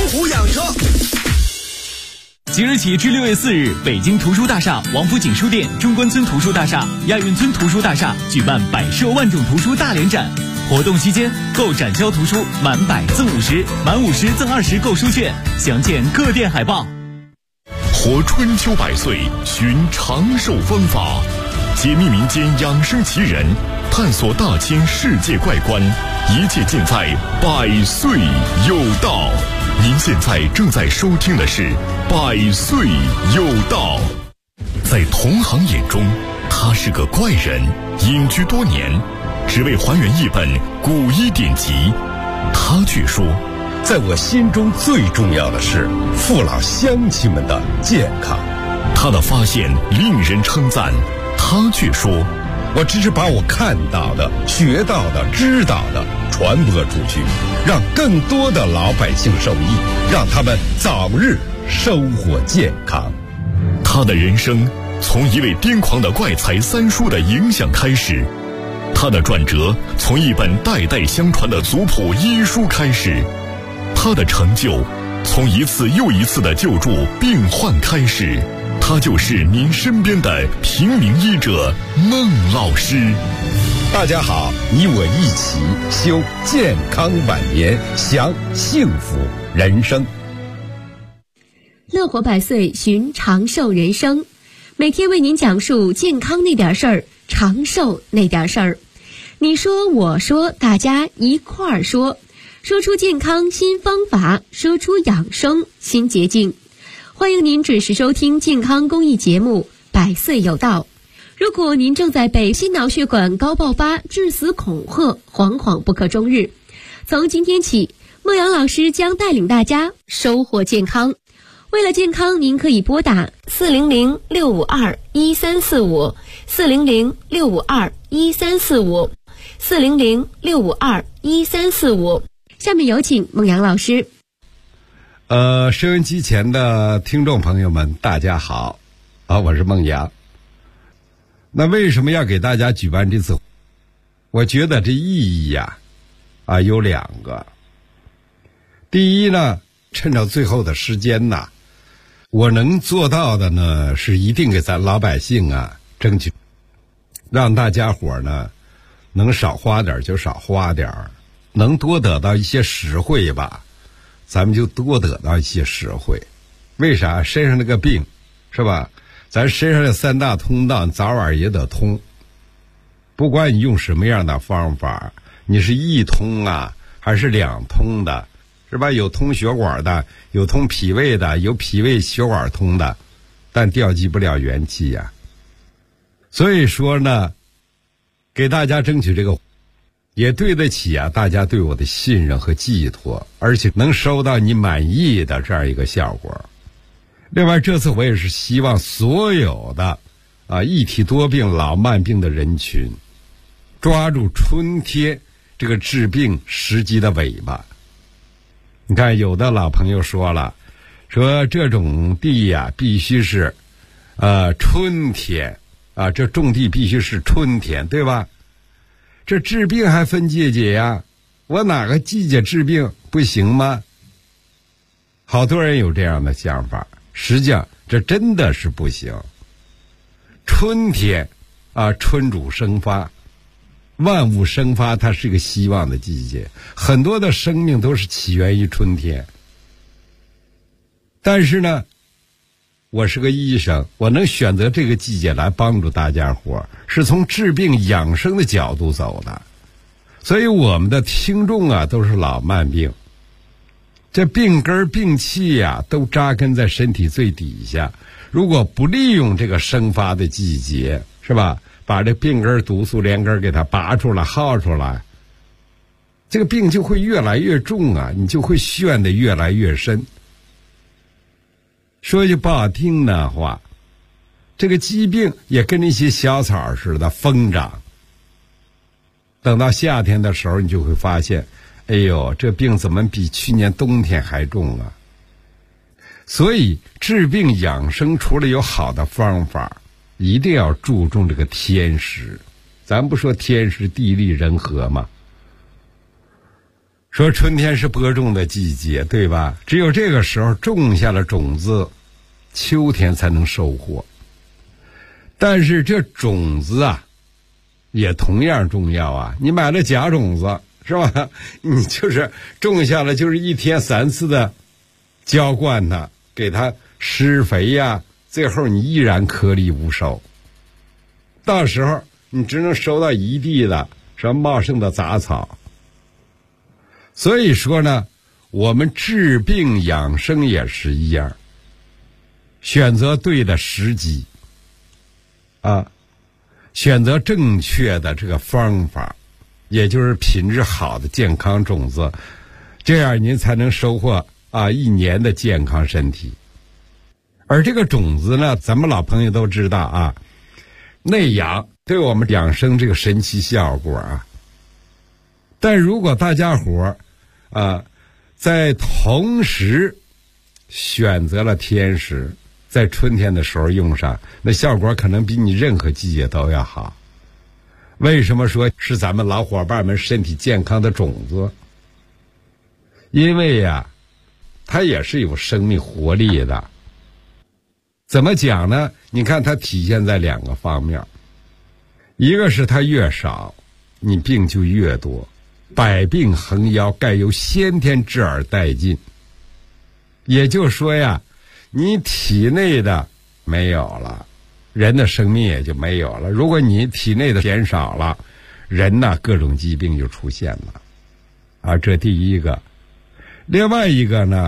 虎养车。 即日起至6月4日，北京图书大厦、王府井书店、中关村图书大厦、亚运村图书大厦举办百设万种图书大联展。活动期间，购展销图书满100赠50，满50赠20购书券，详见各店海报。 活春秋百岁，寻长寿方法，解密民间养生奇人，探索大千世界怪观，一切尽在百岁有道。您现在正在收听的是百岁有道。在同行眼中，他是个怪人，隐居多年，只为还原一本古医典籍。他却说， 在我心中最重要的是父老乡亲们的健康。 他的发现令人称赞，他却说， 我只是把我看到的、学到的、知道的传播出去，让更多的老百姓受益，让他们早日生活健康。 他的人生从一位癫狂的怪才三叔的影响开始，他的转折从一本代代相传的族谱医书开始，他的成就从一次又一次的救助病患开始。他就是您身边的平民医者孟老师。 大家好，你我一起修健康晚年，享幸福人生。 乐活百岁，寻长寿人生，每天为您讲述健康那点事儿，长寿那点事儿。你说我说，大家一块儿说，说出健康新方法，说出养生新捷径。欢迎您准时收听健康公益节目《百岁有道》。如果您正在被心脑血管高爆发、致死恐吓，惶惶不可终日，从今天起，孟阳老师将带领大家收获健康。为了健康，您可以拨打400-652-1345 400-652-1345 400-652-1345。下面有请孟阳老师。 收音机前的听众朋友们，大家好，我是孟阳。那为什么要给大家举办这次？我觉得这意义有2个。第一呢，趁着最后的时间我能做到的呢，是一定给咱老百姓争取，让大家伙呢能少花点就少花点，能多得到一些实惠吧。咱们就多得到一些实惠。为啥？身上那个病是吧，咱身上的3大通道早晚也得通，不管你用什么样的方法，你是一通还是2通的，是吧？有通血管的，有通脾胃的，有脾胃血管通的，但调集不了元气所以说呢，给大家争取这个也对得起大家对我的信任和寄托，而且能收到你满意的这样一个效果。另外，这次我也是希望所有的一体多病老慢病的人群，抓住春天这个治病时机的尾巴。你看，有的老朋友说了，说这种地必须是春天这种地必须是春天，对吧？这治病还分季节我哪个季节治病不行吗？好多人有这样的想法，实际上这真的是不行。春天春主生发，万物生发，它是一个希望的季节，很多的生命都是起源于春天。但是呢，我是个医生，我能选择这个季节来帮助大家伙，是从治病养生的角度走的。所以我们的听众都是老慢病，这病根病气都扎根在身体最底下。如果不利用这个生发的季节，是吧，把这病根毒素连根给它拔出来耗出来，这个病就会越来越重你就会陷得越来越深。说句不好听的话，这个疾病也跟那些小草似的疯长，等到夏天的时候你就会发现，哎呦，这病怎么比去年冬天还重所以治病养生除了有好的方法，一定要注重这个天时。咱不说天时地利人和吗？ 说春天是播种的季节，对吧？只有这个时候种下了种子，秋天才能收获。但是这种子啊，也同样重要啊。你买了假种子，是吧？你就是种下了，就是1天3次的浇灌它，给它施肥呀，最后你依然颗粒无收。到时候你只能收到一地的什么茂盛的杂草。所以说呢，我们治病养生也是一样，选择对的时机啊，选择正确的这个方法，也就是品质好的健康种子，这样您才能收获1年的健康身体。而这个种子呢，咱们老朋友都知道啊，内养对我们养生这个神奇效果啊。但如果大家伙在同时选择了天时，在春天的时候用上，那效果可能比你任何季节都要好。为什么说是咱们老伙伴们身体健康的种子？因为呀，它也是有生命活力的。怎么讲呢？你看它体现在2个方面，一个是它越少，你病就越多，百病横腰，盖由先天之而殆尽。也就是说呀，你体内的没有了，人的生命也就没有了。如果你体内的减少了，人呢各种疾病就出现了这第一个。另外一个呢，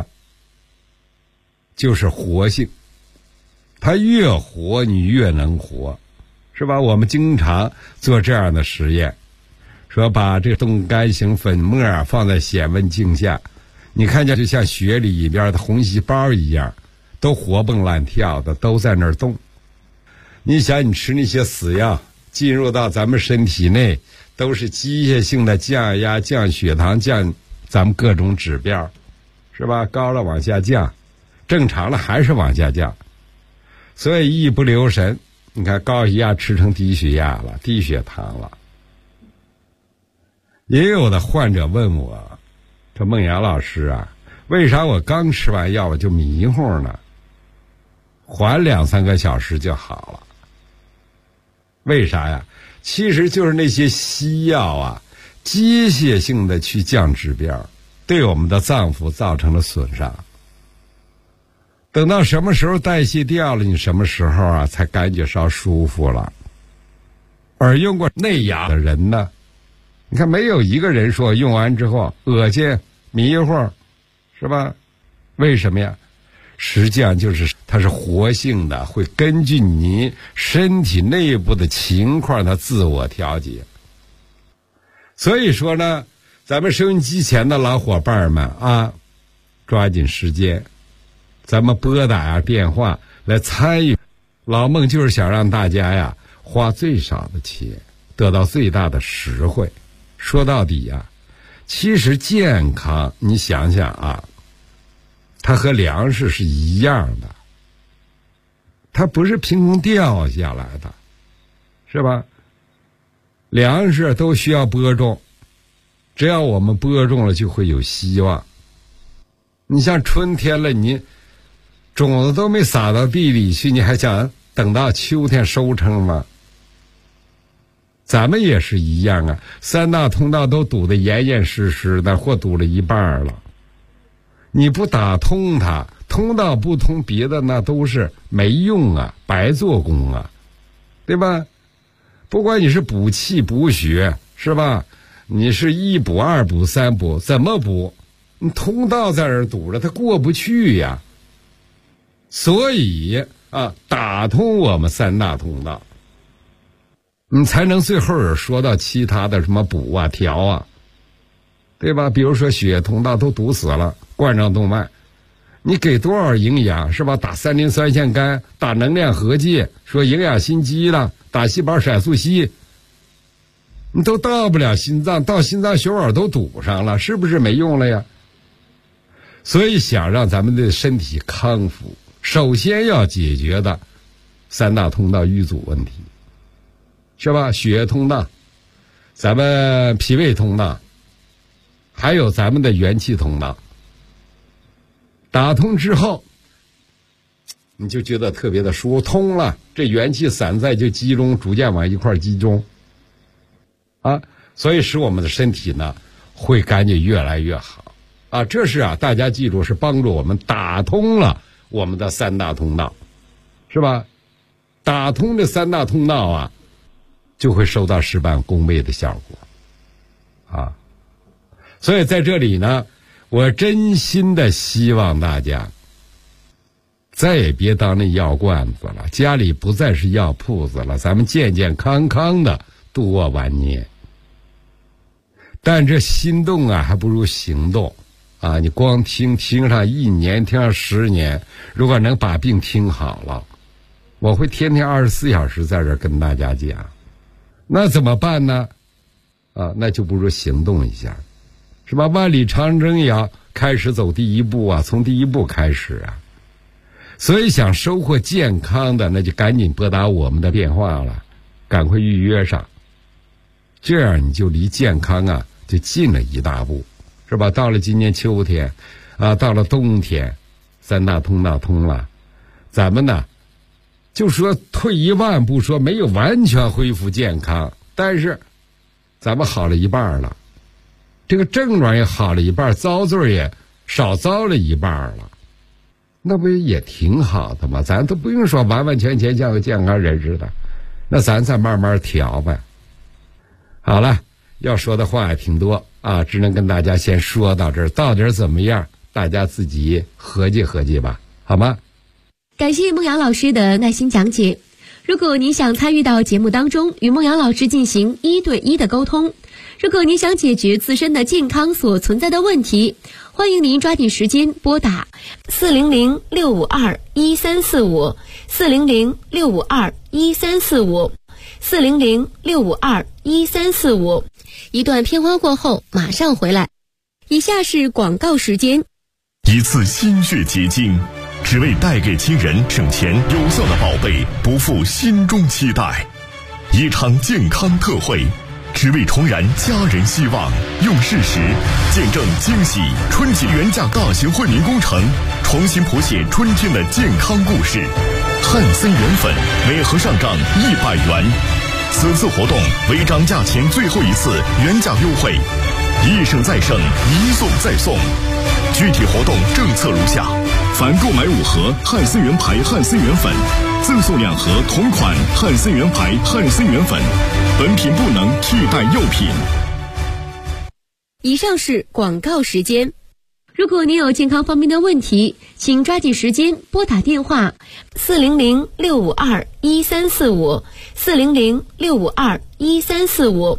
就是活性，它越活你越能活，是吧？我们经常做这样的实验，说把这个冻干型粉末放在显微镜下，你看见就像血里边的红细胞一样，都活蹦乱跳的，都在那儿动。你想，你吃那些死药进入到咱们身体内，都是机械性的降压、降血糖、降咱们各种指标，是吧？高了往下降，正常了还是往下降。所以一不留神，你看高血压吃成低血压了，低血糖了。也有的患者问我，这孟阳老师啊，为啥我刚吃完药我就迷糊呢？缓2-3个小时就好了。为啥呀？其实就是那些西药机械性的去降指标，对我们的脏腑造成了损伤。等到什么时候代谢掉了，你什么时候才感觉稍舒服了。而用过内养的人呢，你看没有一个人说用完之后恶心迷糊，是吧？为什么呀？实际上就是它是活性的，会根据你身体内部的情况它自我调节。所以说呢，咱们收音机前的老伙伴们抓紧时间，咱们拨打电话来参与。老孟就是想让大家花最少的钱得到最大的实惠。说到底其实健康你想想它和粮食是一样的，它不是凭空掉下来的，是吧？粮食都需要播种，只要我们播种了就会有希望。你像春天了，你种子都没撒到地里去，你还想等到秋天收成吗？咱们也是一样3大通道都堵得严严实实的，或堵了一半了。你不打通它，通道不通，别的那都是没用白做工对吧？不管你是补气补血，是吧？你是1补2补3补，怎么补？你通道在那儿堵着，它过不去呀。所以打通我们3大通道，你才能最后说到其他的什么补调对吧？比如说血液通道都堵死了，冠状动脉，你给多少营养，是吧？打3磷酸腺苷，打能量合剂，说营养心肌了，打细胞闪素硒，你都到不了心脏，到心脏血管都堵上了，是不是没用了呀？所以想让咱们的身体康复，首先要解决的3大通道淤阻问题，是吧？血液通道，咱们脾胃通道， 还有咱们的元气通道。打通之后，你就觉得特别的舒服，通了，这元气散在就集中，逐渐往一块集中啊，所以使我们的身体呢会感觉越来越好啊。这是大家记住，是帮助我们打通了我们的三大通道，是吧？打通这三大通道就会收到事半功倍的效果啊。所以在这里呢，我真心的希望大家再也别当那药罐子了，家里不再是药铺子了，咱们健健康康的度过晚年。但这心动还不如行动啊！你光听上1年，听上10年，如果能把病听好了，我会天天24小时在这儿跟大家讲。那怎么办呢？那就不如行动一下，是吧？万里长征也要开始走第一步从第一步开始所以想收获健康的，那就赶紧拨打我们的电话了，赶快预约上，这样你就离健康就近了一大步，是吧？到了今年秋天到了冬天，三大通道通了，咱们呢就说退一万步说没有完全恢复健康，但是咱们好了一半了，这个症状也好了一半，遭罪也少遭了一半了，那不也挺好的吗？咱都不用说完完全全像个健康人似的，那咱再慢慢调呗。好了，要说的话也挺多只能跟大家先说到这儿，到底怎么样，大家自己合计合计吧，好吗？ 感谢孟阳老师的耐心讲解。如果您想参与到节目当中，与孟阳老师进行1对1的沟通，如果您想解决自身的健康所存在的问题，欢迎您抓紧时间拨打400-652-1345 400-652-1345 400-652-1345。一段片花过后马上回来。以下是广告时间。 一次心血结晶，只为带给亲人省钱有效的宝贝，不负心中期待。一场健康特惠，只为重燃家人希望，用事实见证惊喜春节原价大型惠民工程，重新谱写春天的健康故事。汉森元粉每盒上涨100元，此次活动为涨价前最后一次原价优惠，一胜再胜，一送再送。具体活动政策如下：凡购买5盒汉森元牌汉森元粉，赠送2盒同款汉森元牌汉森元粉，本品不能替代药品。 以上是广告时间。如果您有健康方面的问题，请抓紧时间拨打电话400-652-1345 400-652-1345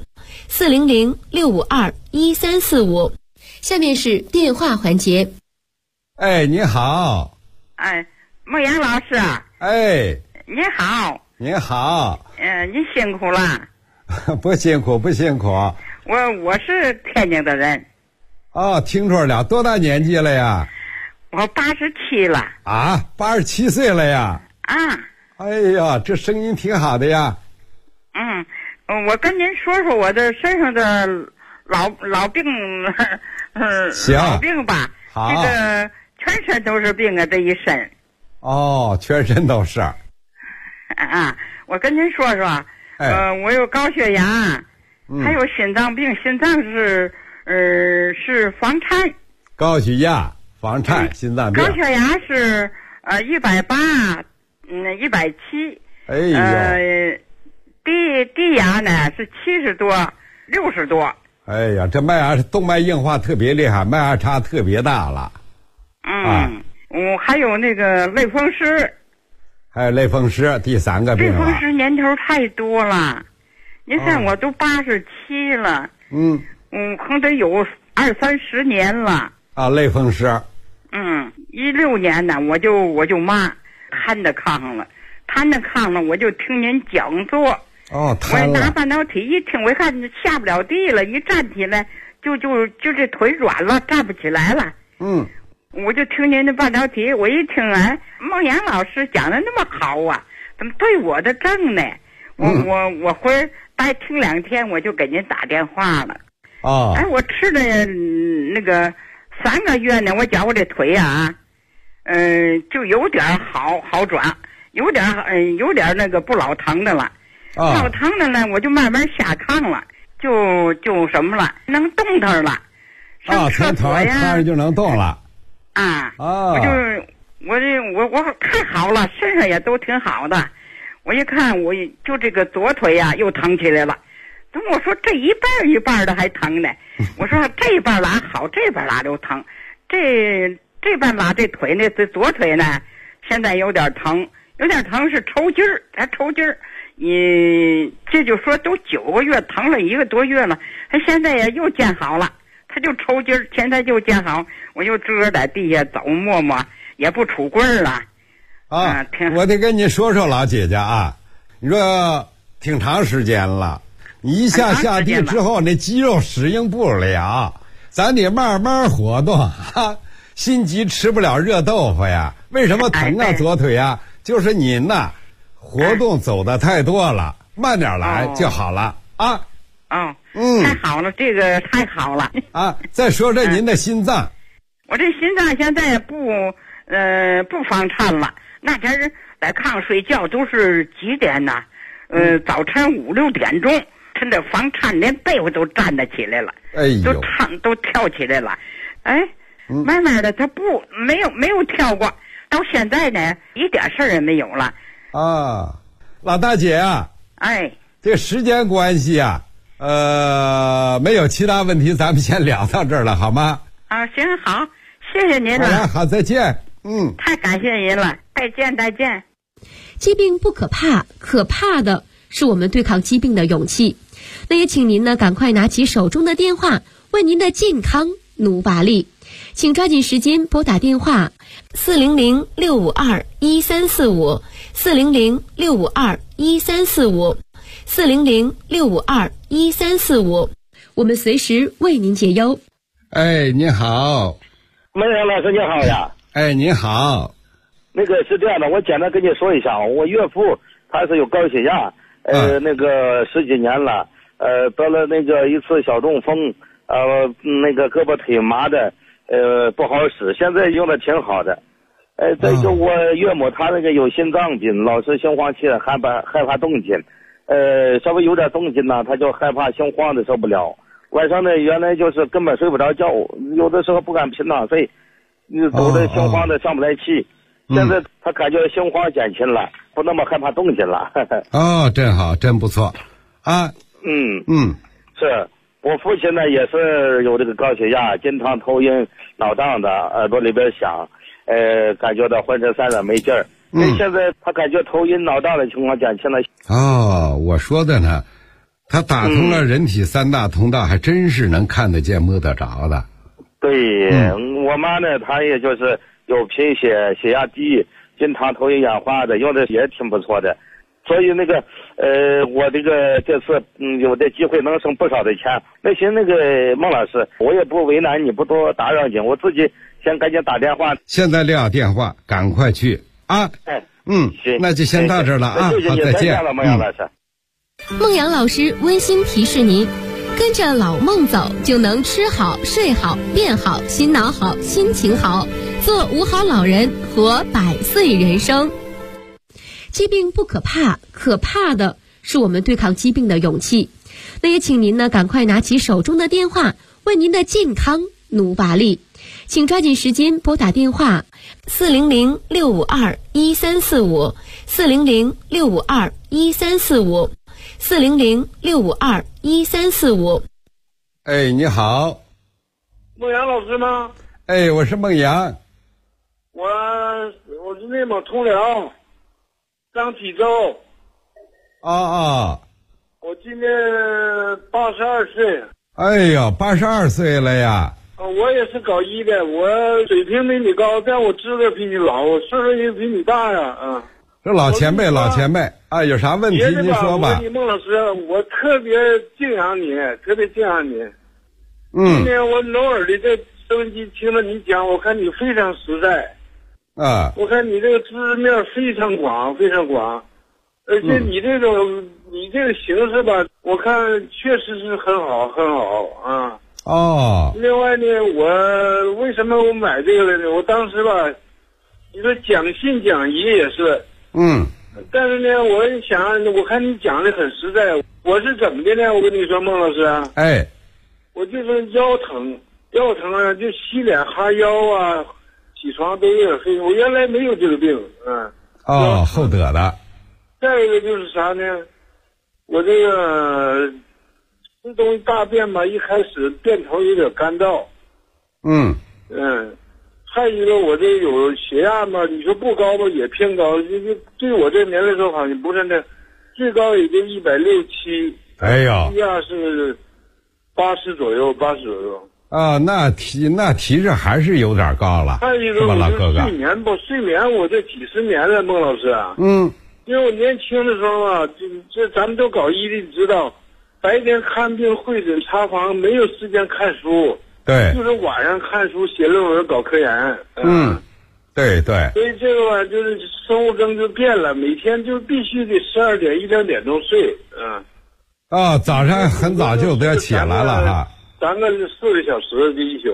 400-652-1345。下面是电话环节。 你好。 孟阳老师。您好。 您好。 您辛苦了。 不辛苦不辛苦。 我是天津的人。 听出来了，多大年纪了呀？ 我87了。 87岁了呀？哎呀，这声音挺好的呀。 我跟您说说我的身上的老病，老病吧。 好。 这个全身都是病这一身。 全身都是。 我跟您说说，我有高血压，还有心脏病，心脏是房颤。 高血压、房颤、心脏病。 高血压是180， 170。低压呢是70多、60多。 这脉压动脉硬化特别厉害，脉压差特别大了。 我还有那个类风湿。 还有类风湿，第3个病了。 类风湿年头太多了，您看我都87了。可能得有20-30年了。 类风湿。 16年呢，我就瘫在炕了，我就听您讲座。我拿半导体一听，我一看下不了地了，一站起来就这腿软了，站不起来了。我就听您的半导体，我一听孟阳老师讲的那么好怎么对我的正呢？我回来待听2天，我就给您打电话了。 哦。 哎，我吃了那个3个月呢，我觉我这腿啊，就有点好转，有点那个不老疼的了。不老疼的呢，我就慢慢下炕了，就什么了，能动弹了。上厕所呀， 躺着就能动了。 啊。我太好了，身上也都挺好的。我一看，我就这个左腿呀又疼起来了。怎么我说这一半一半的还疼呢？我说这一半拉好，这半拉就疼。这半拉这腿呢，这左腿呢，现在有点疼是抽筋儿，他抽筋儿。这就说都9个月，疼了1个多月了，他现在也又见好了，他就抽筋儿，现在就见好，我又支在地下走摸摸，也不杵棍儿了。 我得跟你说老姐姐啊，你说挺长时间了，你一下地之后，那肌肉适应不了，咱得慢慢活动。心急吃不了热豆腐呀。为什么疼啊？左腿啊，就是您呐，活动走的太多了，慢点来就好了啊。 太好了，这个太好了啊！再说说您的心脏。 我这心脏现在也不房颤了。那天在炕上睡觉都是几点呢？早晨5、6点钟，趁着房颤，连被窝都站得起来了，都跳起来了。慢慢的他没有跳过，到现在呢一点事儿也没有了。 老大姐啊，这时间关系啊，没有其他问题，咱们先聊到这儿了，好吗？ 行，好，谢谢您了。 好，再见。 太感谢您了，再见。 疾病不可怕，可怕的是我们对抗疾病的勇气。那也请您呢赶快拿起手中的电话，为您的健康努把力。请抓紧时间拨打电话400-652-1345 400-652-1345 400-652-1345，我们随时为您解忧。 你好。 孟阳老师你好呀。 你好。 那个是这样的，我简单跟你说一下，我岳父他是有高血压，那个10几年了，得了那个一次小中风，那个胳膊腿麻的，不好使，现在用的挺好的。再就我岳母她那个有心脏病，老是心慌气，害怕动静，稍微有点动静呢，她就害怕心慌的受不了。晚上呢，原来就是根本睡不着觉，有的时候不敢平躺睡，走的心慌的上不来气。现在他感觉心慌减轻了，不那么害怕动静了。 真好，真不错啊。 是我父亲呢也是有这个高血压，经常头晕脑胀的，耳朵里边响，感觉到浑身散软没劲儿。现在他感觉头晕脑胀的情况减轻了。 我说的呢，他打通了人体3大通道，还真是能看得见摸得着的。 对，我妈呢，她也就是有贫血，血压低，经常头晕眼花的，用的也挺不错的。所以那个我这次有这机会能省不少的钱。那行，那个孟老师，我也不为难你，不多打扰你，我自己先赶紧打电话。 现在撂电话，赶快去啊！行，那就先到这儿了啊！好，再见了，孟阳老师。 孟阳老师温馨提示您，跟着老孟走，就能吃好、睡好、变好、心脑好、心情好，做5好老人，活100岁人生。疾病不可怕，可怕的是我们对抗疾病的勇气。那也请您呢赶快拿起手中的电话，为您的健康努把力。请抓紧时间拨打电话400-652-1345 400-652-1345 400-652-1345。 你好。 孟阳老师吗？ 我是孟阳。 我是内蒙通辽张体洲。我今年82岁。 82岁了呀。 我也是搞医的，我水平比你高，但我知道比你老，我岁数也比你大呀。 这老前辈啊，有啥问题您说吧。 孟老师，我特别敬仰你。今天我偶尔的这收音机听了你讲，我看你非常实在。我看你这个知识面非常广。 而且你这个形式吧，我看确实是很好很好啊。 哦。 另外呢，我为什么我买这个了呢？我当时吧，你说讲信讲疑也是，但是呢，我想我看你讲的很实在。我是怎么的呢？我跟你说，孟老师啊，我就是腰疼啊，就洗脸哈腰啊，起床都有点黑。我原来没有这个病， 后得的。 再一个就是啥呢？我这个吃东西大便吧，一开始便头有点干燥。还一个我这有血压嘛，你说不高吧也偏高，就对我这年龄说好像不是那，最高也就160、170。 哎呦， 血压是80左右。 那体质还是有点高了。 还一个我就睡眠我这几十年了，孟老师啊。因为我年轻的时候啊，这咱们都搞医的，你知道，白天看病会诊查房，没有时间看书。 对， 就是晚上看书写论文搞科研。 对。 所以这个吧，就是生物钟就变了，每天就必须得12点1、2点钟睡。 早上很早就得起来了哈。 3个4个小时这一宿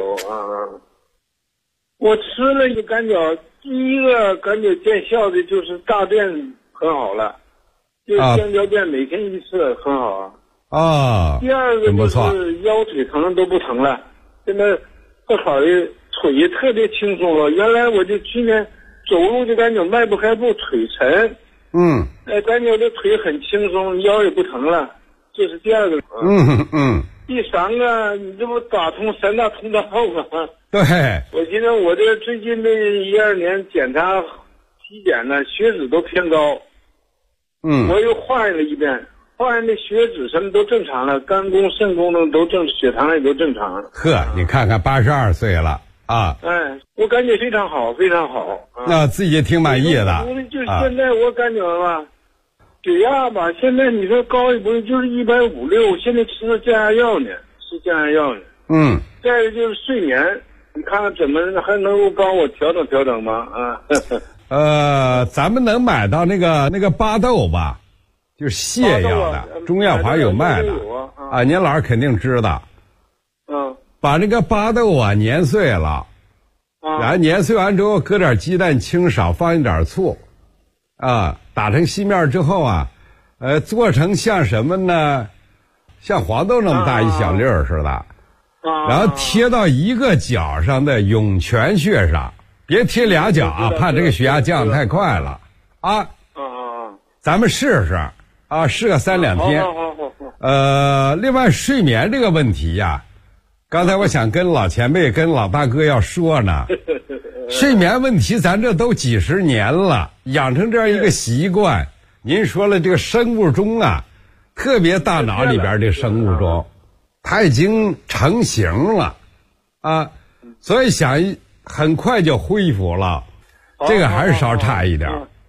我吃了就感觉第一个感觉见效的就是大便很好了，就香蕉便每天1次很好第二个就是腰腿疼都不疼了，现在不好的腿也特别轻松了。原来我就去年走路就感觉迈不开步，腿沉。感觉我这腿很轻松，腰也不疼了，这是第二个。第三个，你这不打通3大通道吗？ 对。 我觉得我这最近这12年检查体检呢，血脂都偏高。我又化验了一遍，化验的血脂什么都正常了，肝功肾功能都正，血糖也都正常了。 你看看82岁了啊！ 我感觉非常好，非常好。 那自己挺满意的。 就现在我感觉吧，血压吧，现在你说高也不是，就是150、160，现在吃的降压药呢，再一个就是睡眠，你看看怎么还能够帮我调整吗？ 咱们能买到那个巴豆吧，就是泻药的，中药房有卖的您老师肯定知道。把那个巴豆碾碎了，然后碾碎完之后搁点鸡蛋清少，放一点醋打成细面之后做成像什么呢？像黄豆那么大一小粒儿似的，然后贴到一个脚上的涌泉穴上，别贴2脚怕这个血压降太快了咱们试试试个3、2天。另外睡眠这个问题刚才我想跟老前辈跟老大哥要说呢，睡眠问题咱这都几十年了，养成这样一个习惯。您说了这个生物钟特别大脑里边这生物钟它已经成型了所以想很快就恢复了，这个还是稍差一点。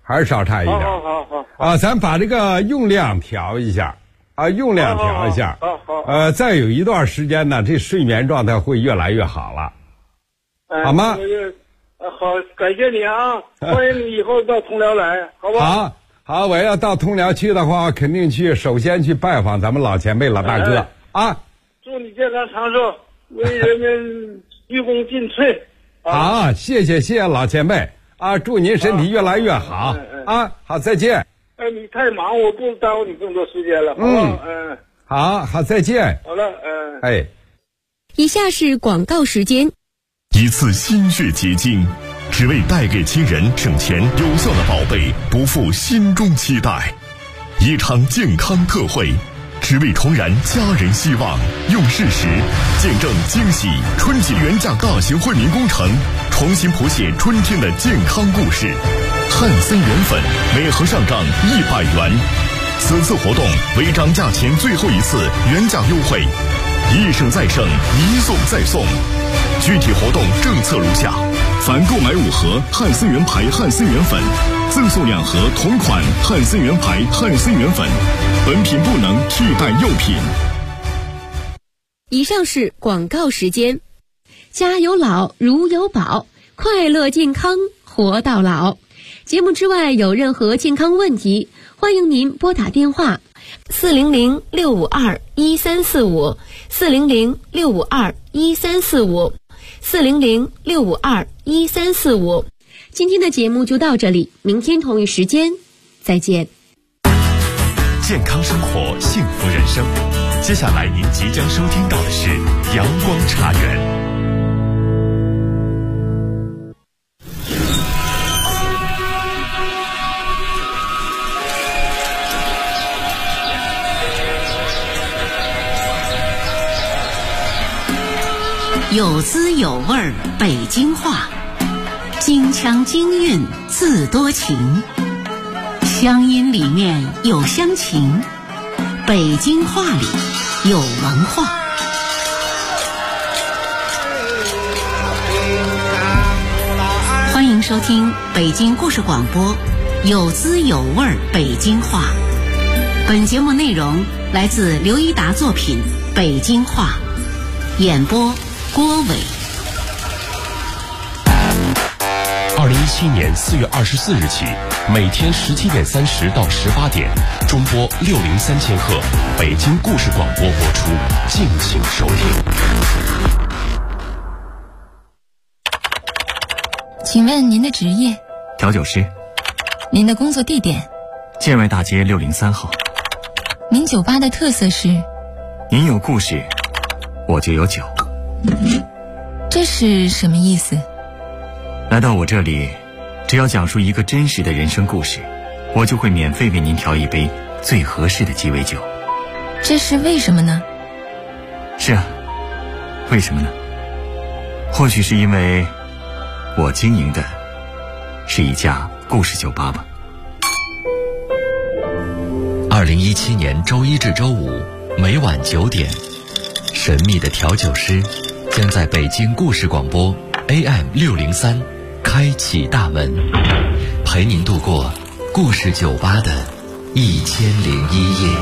咱把这个用量调一下再有一段时间呢，这睡眠状态会越来越好了，好吗？ 好，感谢你欢迎你以后到通辽来，好吧？ 好，我要到通辽去的话，肯定首先去拜访咱们老前辈老大哥祝你健康长寿，为人民鞠躬尽瘁。 好，谢谢老前辈祝您身体越来越好好，再见。 你太忙，我不耽误你更多时间了，好吧？ 好，再见。 好了， 以下是广告时间。 一次心血结晶，只为带给亲人省钱有效的宝贝，不负心中期待。一场健康特惠，只为重燃家人希望，用事实见证惊喜春季原价大型惠民工程，重新谱写春天的健康故事。汉森元粉每盒上涨100元，此次活动为涨价前最后一次原价优惠，一省再省，一送再送。具体活动政策如下：凡购买5盒汉森元牌汉森元粉，赠送2盒同款汉森元牌汉森元粉，本品不能替代药品。 以上是广告时间。家有老如有宝，快乐健康活到老。 节目之外有任何健康问题，欢迎您拨打电话400-652-1345 400-652-1345 400-652-1345。今天的节目就到这里，明天同一时间再见。 健康生活，幸福人生。接下来您即将收听到的是阳光茶园。 有滋有味儿北京话，京腔京韵自多情，乡音里面有乡情，北京话里有文化。欢迎收听北京故事广播，有滋有味儿北京话。本节目内容来自刘一达作品《北京话》，演播郭伟。 2017年4月24日起，每天17点30到18点，中波603000赫北京故事广播播出，敬请收听。 请问您的职业？ 调酒师。 您的工作地点？ 建外大街603号。 您酒吧的特色是？ 您有故事，我就有酒。 这是什么意思？ 来到我这里，只要讲述一个真实的人生故事，我就会免费为您调一杯最合适的鸡尾酒。 这是为什么呢？ 是啊，为什么呢？或许是因为我经营的是一家故事酒吧吧。 2017年周一至周五每晚9点，神秘的调酒师将在北京故事广播 AM603开启大门，陪您度过故事酒吧的1001夜。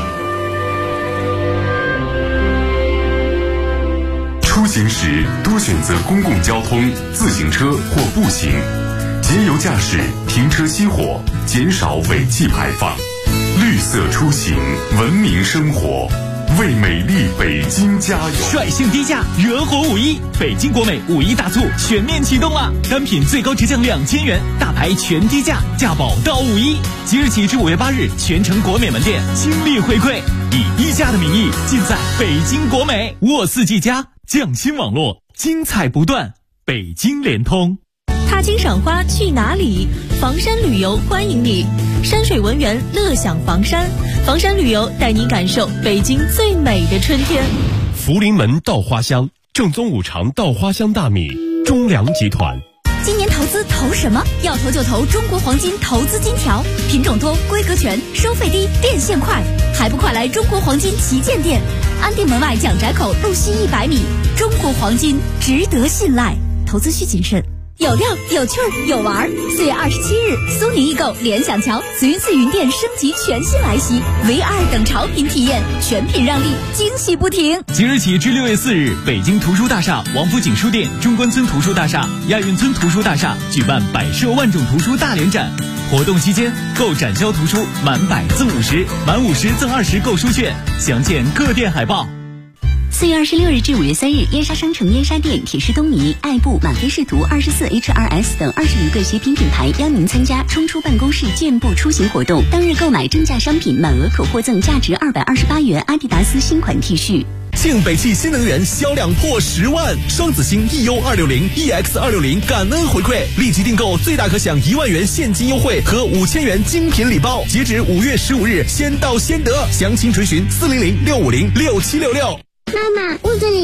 出行时多选择公共交通、自行车或步行，节油驾驶，停车熄火，减少尾气排放。绿色出行，文明生活，为美丽北京加油！ 率性低价，惹火5·1，北京国美5·1大促全面启动了，单品最高直降2000元，大牌全低价，价保到5·1。即日起至5月8日，全城国美门店倾力回馈，以1加的名义，尽在北京国美。沃4G+，匠心网络，精彩不断，北京联通。 踏青赏花去哪里？房山旅游欢迎你，山水文园乐享房山，房山旅游带你感受北京最美的春天。 福临门稻花香，正宗五常稻花香大米，中粮集团。 今年投资投什么？要投就投中国黄金投资金条，品种多，规格全，收费低，变现快，还不快来中国黄金旗舰店，安定门外蒋宅口路西100米。中国黄金值得信赖，投资需谨慎。有料有趣有玩，4月27日，苏宁易购联想桥紫云寺云店升级全新来袭 ，VR 等潮品体验，全品让利，惊喜不停。 即日起至6月4日，北京图书大厦、王府井书店、中关村图书大厦、亚运村图书大厦举办百设万种图书大联展。活动期间，购展销图书满100赠50，满50赠20购书券，详见各店海报。 4月26日至5月3日，燕莎商城燕莎店、铁狮东尼、爱布、满飞视图、24HRS 等20余个学品品牌邀您参加冲出办公室健步出行活动。当日购买正价商品，满额可获赠价值228元阿迪达斯新款 T 恤。 庆北汽新能源销量破10万，双子星 EU260、EX260 感恩回馈，立即订购最大可享1万元现金优惠和5000元精品礼包，截止5月15日，先到先得。详情垂询400-650-6766。 妈妈，屋子里